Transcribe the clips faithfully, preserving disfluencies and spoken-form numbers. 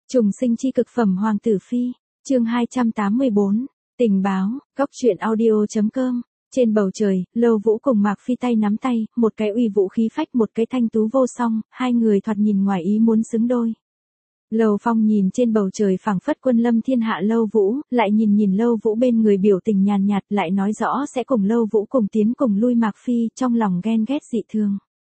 Trùng sinh chi cực phẩm Hoàng tử phi, chương hai trăm tám mươi bốn, tình báo, góc truyện audio.com. Trên bầu trời, Lâu Vũ cùng Mạc Phi tay nắm tay, một cái uy vũ khí phách, một cái thanh tú vô song, hai người thoạt nhìn ngoài ý muốn xứng đôi. Lầu Phong nhìn trên bầu trời phảng phất quân lâm thiên hạ Lâu Vũ, lại nhìn nhìn Lâu Vũ bên người biểu tình nhàn nhạt, lại nói rõ sẽ cùng Lâu Vũ cùng tiến cùng lui Mạc Phi, trong lòng ghen ghét dị thường.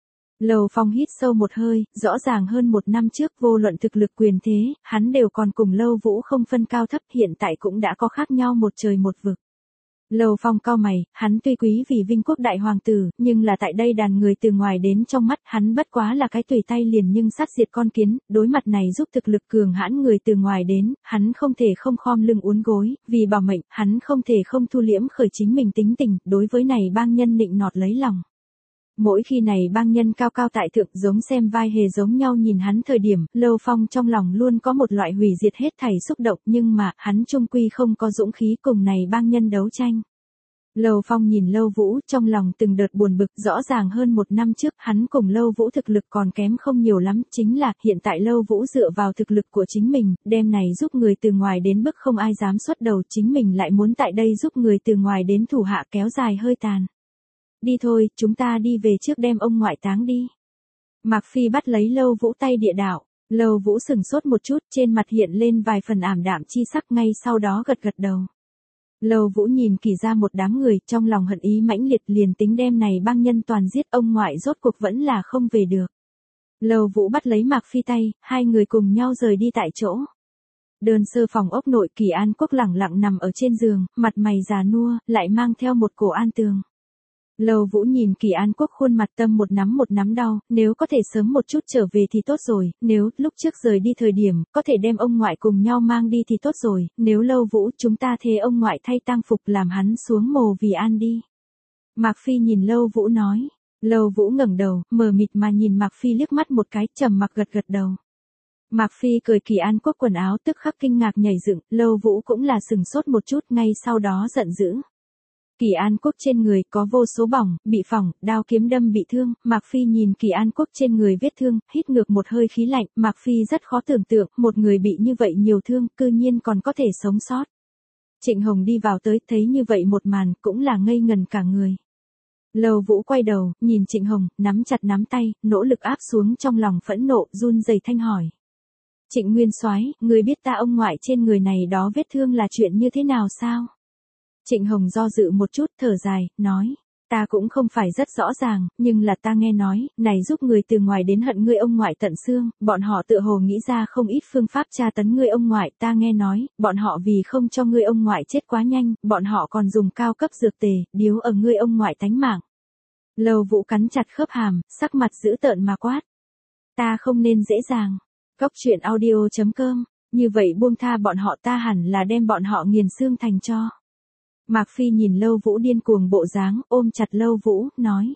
Lầu Phong hít sâu một hơi, rõ ràng hơn một năm trước vô luận thực lực quyền thế, hắn đều còn cùng Lâu Vũ không phân cao thấp, hiện tại cũng đã có khác nhau một trời một vực. Lầu Phong cau mày, hắn tuy quý vì Vinh Quốc đại hoàng tử, nhưng là tại đây đàn người từ ngoài đến trong mắt hắn bất quá là cái tùy tay liền nhưng sát diệt con kiến, đối mặt này giúp thực lực cường hãn người từ ngoài đến, hắn không thể không khom lưng uốn gối, vì bảo mệnh, hắn không thể không thu liễm khởi chính mình tính tình, đối với này bang nhân nịnh nọt lấy lòng. Mỗi khi này bang nhân cao cao tại thượng giống xem vai hề giống nhau nhìn hắn thời điểm, Lâu Phong trong lòng luôn có một loại hủy diệt hết thảy xúc động, nhưng mà, hắn trung quy không có dũng khí cùng này bang nhân đấu tranh. Lâu Phong nhìn Lâu Vũ, trong lòng từng đợt buồn bực, rõ ràng hơn một năm trước, hắn cùng Lâu Vũ thực lực còn kém không nhiều lắm, chính là, hiện tại Lâu Vũ dựa vào thực lực của chính mình, đem này giúp người từ ngoài đến bức không ai dám xuất đầu, chính mình lại muốn tại đây giúp người từ ngoài đến thủ hạ kéo dài hơi tàn. Đi thôi, chúng ta đi về trước đem ông ngoại táng đi. Mạc Phi bắt lấy Lâu Vũ tay địa đạo, Lâu Vũ sừng sốt một chút, trên mặt hiện lên vài phần ảm đạm chi sắc, ngay sau đó gật gật đầu. Lâu Vũ nhìn Kỳ ra một đám người, trong lòng hận ý mãnh liệt, liền tính đem này bang nhân toàn giết, ông ngoại rốt cuộc vẫn là không về được. Lâu Vũ bắt lấy Mạc Phi tay, hai người cùng nhau rời đi tại chỗ. Đơn sơ phòng ốc nội, Kỳ An Quốc lẳng lặng nằm ở trên giường, mặt mày già nua, lại mang theo một cổ an tường. Lâu Vũ nhìn Kỳ An Quốc khuôn mặt tâm một nắm một nắm đau, nếu có thể sớm một chút trở về thì tốt rồi, nếu lúc trước rời đi thời điểm, có thể đem ông ngoại cùng nhau mang đi thì tốt rồi, nếu Lâu Vũ chúng ta thế ông ngoại thay tang phục làm hắn xuống mồ vì an đi. Mạc Phi nhìn Lâu Vũ nói, Lâu Vũ ngẩng đầu, mờ mịt mà nhìn Mạc Phi liếc mắt một cái, trầm mặc gật gật đầu. Mạc Phi cười Kỳ An Quốc quần áo tức khắc kinh ngạc nhảy dựng, Lâu Vũ cũng là sừng sốt một chút, ngay sau đó giận dữ. Kỳ An Quốc trên người có vô số bỏng, bị phỏng, đao kiếm đâm bị thương, Mạc Phi nhìn Kỳ An Quốc trên người vết thương, hít ngược một hơi khí lạnh, Mạc Phi rất khó tưởng tượng, một người bị như vậy nhiều thương, cư nhiên còn có thể sống sót. Trịnh Hồng đi vào tới, thấy như vậy một màn, cũng là ngây ngần cả người. Lâu Vũ quay đầu, nhìn Trịnh Hồng, nắm chặt nắm tay, nỗ lực áp xuống trong lòng phẫn nộ, run rẩy thanh hỏi. Trịnh Nguyên Soái, người biết ta ông ngoại trên người này đó vết thương là chuyện như thế nào sao? Trịnh Hồng do dự một chút, thở dài, nói, ta cũng không phải rất rõ ràng, nhưng là ta nghe nói, này giúp người từ ngoài đến hận ngươi ông ngoại tận xương, bọn họ tự hồ nghĩ ra không ít phương pháp tra tấn ngươi ông ngoại, ta nghe nói, bọn họ vì không cho ngươi ông ngoại chết quá nhanh, bọn họ còn dùng cao cấp dược tề, điếu ở ngươi ông ngoại tánh mạng. Lâu Vũ cắn chặt khớp hàm, sắc mặt dữ tợn mà quát. Ta không nên dễ dàng. Góc truyện audio.com, như vậy buông tha bọn họ, ta hẳn là đem bọn họ nghiền xương thành tro. Mạc Phi nhìn Lâu Vũ điên cuồng bộ dáng, ôm chặt Lâu Vũ, nói.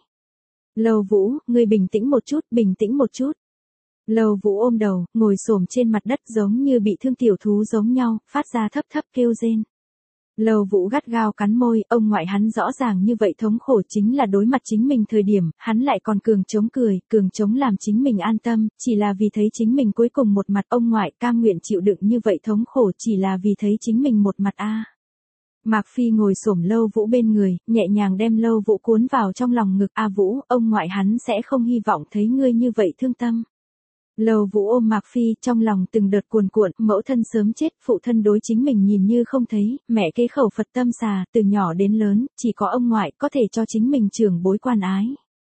Lâu Vũ, ngươi bình tĩnh một chút, bình tĩnh một chút. Lâu Vũ ôm đầu, ngồi xổm trên mặt đất giống như bị thương tiểu thú giống nhau, phát ra thấp thấp kêu rên. Lâu Vũ gắt gao cắn môi, ông ngoại hắn rõ ràng như vậy thống khổ chính là đối mặt chính mình thời điểm, hắn lại còn cường chống cười, cường chống làm chính mình an tâm, chỉ là vì thấy chính mình cuối cùng một mặt, ông ngoại cam nguyện chịu đựng như vậy thống khổ chỉ là vì thấy chính mình một mặt a. À. Mạc Phi ngồi xổm Lâu Vũ bên người, nhẹ nhàng đem Lâu Vũ cuốn vào trong lòng ngực, a Vũ, ông ngoại hắn sẽ không hy vọng thấy ngươi như vậy thương tâm. Lâu Vũ ôm Mạc Phi, trong lòng từng đợt cuồn cuộn, mẫu thân sớm chết, phụ thân đối chính mình nhìn như không thấy, mẹ kế khẩu Phật tâm xà, từ nhỏ đến lớn, chỉ có ông ngoại có thể cho chính mình trưởng bối quan ái.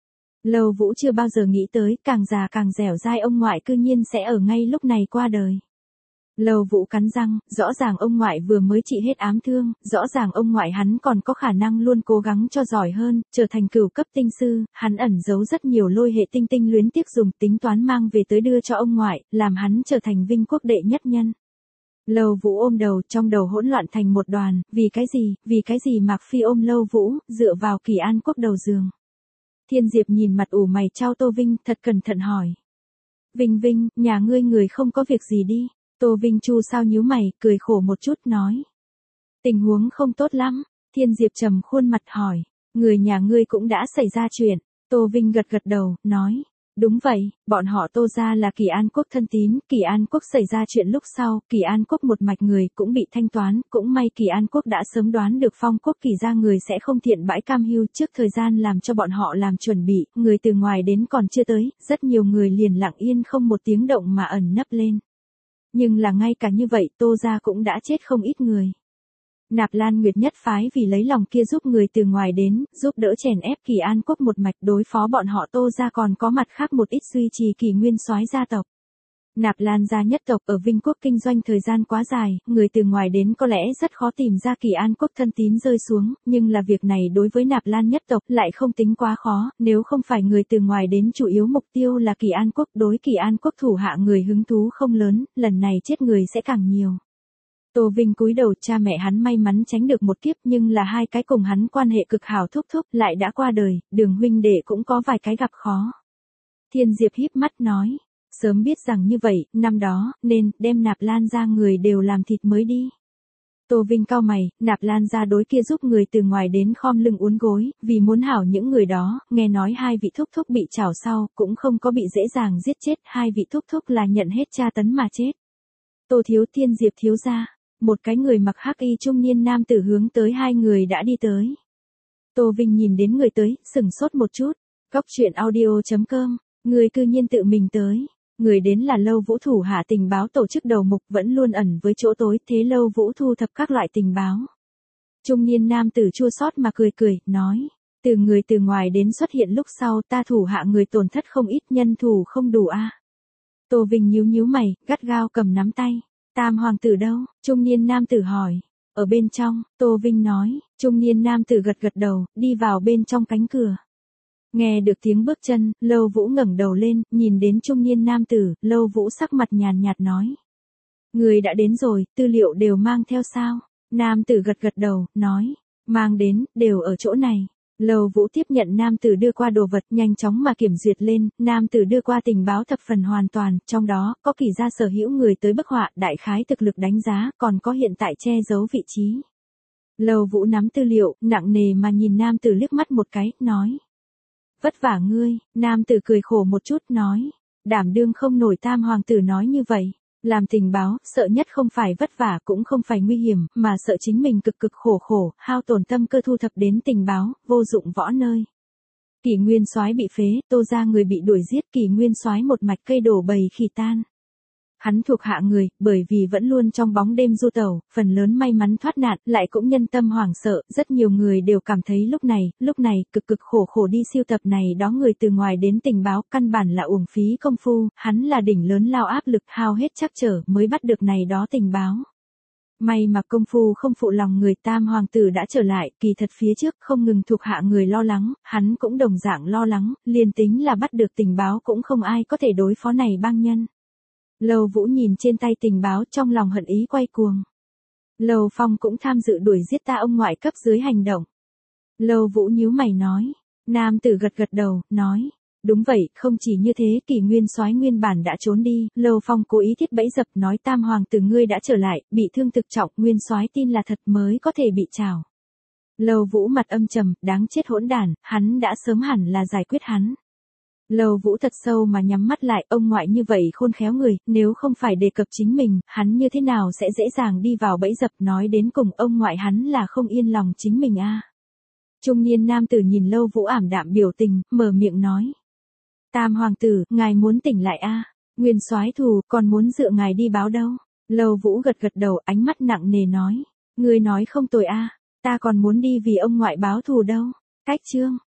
Lâu Vũ chưa bao giờ nghĩ tới, càng già càng dẻo dai ông ngoại cư nhiên sẽ ở ngay lúc này qua đời. Lâu Vũ cắn răng, rõ ràng ông ngoại vừa mới trị hết ám thương, rõ ràng ông ngoại hắn còn có khả năng luôn cố gắng cho giỏi hơn, trở thành cửu cấp tinh sư, hắn ẩn giấu rất nhiều lôi hệ tinh tinh luyến tiếc dùng tính toán mang về tới đưa cho ông ngoại, làm hắn trở thành Vinh Quốc đệ nhất nhân. Lâu Vũ ôm đầu, trong đầu hỗn loạn thành một đoàn, vì cái gì, vì cái gì Mạc Phi ôm Lâu Vũ, dựa vào Kỳ An Quốc đầu giường. Thiên Diệp nhìn mặt ủ mày trao Tô Vinh, thật cẩn thận hỏi. Vinh Vinh, nhà ngươi người không có việc gì đi. Tô Vinh Chu sao nhíu mày, cười khổ một chút nói. Tình huống không tốt lắm, Thiên Diệp trầm khuôn mặt hỏi, người nhà ngươi cũng đã xảy ra chuyện, Tô Vinh gật gật đầu, nói. Đúng vậy, bọn họ Tô gia là Kỳ An Quốc thân tín, Kỳ An Quốc xảy ra chuyện lúc sau, Kỳ An Quốc một mạch người cũng bị thanh toán, cũng may Kỳ An Quốc đã sớm đoán được Phong Quốc Kỳ gia người sẽ không thiện bãi cam hưu, trước thời gian làm cho bọn họ làm chuẩn bị, người từ ngoài đến còn chưa tới, rất nhiều người liền lặng yên không một tiếng động mà ẩn nấp lên. Nhưng là ngay cả như vậy Tô gia cũng đã chết không ít người. Nạp Lan Nguyệt nhất phái vì lấy lòng kia giúp người từ ngoài đến, giúp đỡ chèn ép Kỳ An Quốc một mạch đối phó bọn họ Tô gia còn có mặt khác một ít duy trì Kỳ Nguyên soái gia tộc. Nạp Lan gia nhất tộc ở Vinh Quốc kinh doanh thời gian quá dài, người từ ngoài đến có lẽ rất khó tìm ra Kỳ An Quốc thân tín rơi xuống, nhưng là việc này đối với Nạp Lan nhất tộc lại không tính quá khó, nếu không phải người từ ngoài đến chủ yếu mục tiêu là Kỳ An Quốc, đối Kỳ An Quốc thủ hạ người hứng thú không lớn, lần này chết người sẽ càng nhiều. Tô Vinh cúi đầu, cha mẹ hắn may mắn tránh được một kiếp, nhưng là hai cái cùng hắn quan hệ cực hảo thúc thúc lại đã qua đời, Đường huynh đệ cũng có vài cái gặp khó. Thiên Diệp híp mắt nói, sớm biết rằng như vậy, năm đó, nên, đem Nạp Lan gia người đều làm thịt mới đi. Tô Vinh cau mày, Nạp Lan gia đối kia giúp người từ ngoài đến khom lưng uốn gối, vì muốn hảo những người đó, nghe nói hai vị thúc thúc bị trảo sau, cũng không có bị dễ dàng giết chết, hai vị thúc thúc là nhận hết tra tấn mà chết. Tô thiếu Thiên Diệp thiếu gia. Một cái người mặc hắc y trung niên nam tử hướng tới hai người đã đi tới. Tô Vinh nhìn đến người tới, sừng sốt một chút. Góc truyện audio chấm com, người cư nhiên tự mình tới. Người đến là Lâu Vũ thủ hạ tình báo tổ chức đầu mục vẫn luôn ẩn với chỗ tối, thế Lâu Vũ thu thập các loại tình báo. Trung niên nam tử chua xót mà cười cười, nói. Từ người từ ngoài đến xuất hiện lúc sau ta thủ hạ người tổn thất không ít, nhân thủ không đủ a. À. Tô Vinh nhíu nhíu mày, gắt gao cầm nắm tay. Tam hoàng tử đâu? Trung niên nam tử hỏi. Ở bên trong, Tô Vinh nói. Trung niên nam tử gật gật đầu, đi vào bên trong cánh cửa. Nghe được tiếng bước chân, Lâu Vũ ngẩng đầu lên, nhìn đến trung niên nam tử, Lâu Vũ sắc mặt nhàn nhạt nói. Người đã đến rồi, tư liệu đều mang theo sao? Nam tử gật gật đầu, nói. Mang đến, đều ở chỗ này. Lâu Vũ tiếp nhận nam tử đưa qua đồ vật, nhanh chóng mà kiểm duyệt lên, nam tử đưa qua tình báo thập phần hoàn toàn, trong đó, có Kỳ gia sở hữu người tới bức họa, đại khái thực lực đánh giá, còn có hiện tại che giấu vị trí. Lâu Vũ nắm tư liệu, nặng nề mà nhìn nam tử liếc mắt một cái, nói. Vất vả ngươi, nam tử cười khổ một chút, nói. Đảm đương không nổi tam hoàng tử nói như vậy. Làm tình báo, sợ nhất không phải vất vả cũng không phải nguy hiểm, mà sợ chính mình cực cực khổ khổ, hao tổn tâm cơ thu thập đến tình báo, vô dụng võ nơi. Kỳ Nguyên soái bị phế, Tô gia người bị đuổi giết, Kỳ Nguyên soái một mạch cây đổ bầy khỉ tan. Hắn thuộc hạ người, bởi vì vẫn luôn trong bóng đêm du tẩu, phần lớn may mắn thoát nạn, lại cũng nhân tâm hoảng sợ, rất nhiều người đều cảm thấy lúc này, lúc này, cực cực khổ khổ đi siêu tập này đó người từ ngoài đến tình báo, căn bản là uổng phí công phu, hắn là đỉnh lớn lao áp lực, hao hết chắc trở, mới bắt được này đó tình báo. May mà công phu không phụ lòng người, tam hoàng tử đã trở lại, kỳ thật phía trước không ngừng thuộc hạ người lo lắng, hắn cũng đồng dạng lo lắng, liền tính là bắt được tình báo cũng không ai có thể đối phó này bang nhân. Lâu Vũ nhìn trên tay tình báo, trong lòng hận ý quay cuồng. Lâu Phong cũng tham dự đuổi giết ta ông ngoại cấp dưới hành động. Lâu Vũ nhíu mày nói. Nam tử gật gật đầu, nói. Đúng vậy, không chỉ như thế, Kỳ Nguyên soái nguyên bản đã trốn đi, Lâu Phong cố ý thiết bẫy dập, nói tam hoàng tử ngươi đã trở lại, bị thương thực trọng, Nguyên soái tin là thật mới có thể bị trảo. Lâu Vũ mặt âm trầm, đáng chết hỗn đản, hắn đã sớm hẳn là giải quyết hắn. Lâu Vũ thật sâu mà nhắm mắt lại, ông ngoại như vậy khôn khéo người, nếu không phải đề cập chính mình, hắn như thế nào sẽ dễ dàng đi vào bẫy dập, nói đến cùng ông ngoại hắn là không yên lòng chính mình a. À. Trung niên nam tử nhìn Lâu Vũ ảm đạm biểu tình, mở miệng nói. Tam hoàng tử, ngài muốn tỉnh lại a? À? Nguyên soái thù, còn muốn dựa ngài đi báo đâu? Lâu Vũ gật gật đầu, ánh mắt nặng nề nói. Ngươi nói không tồi a, à? Ta còn muốn đi vì ông ngoại báo thù đâu. Cách chương.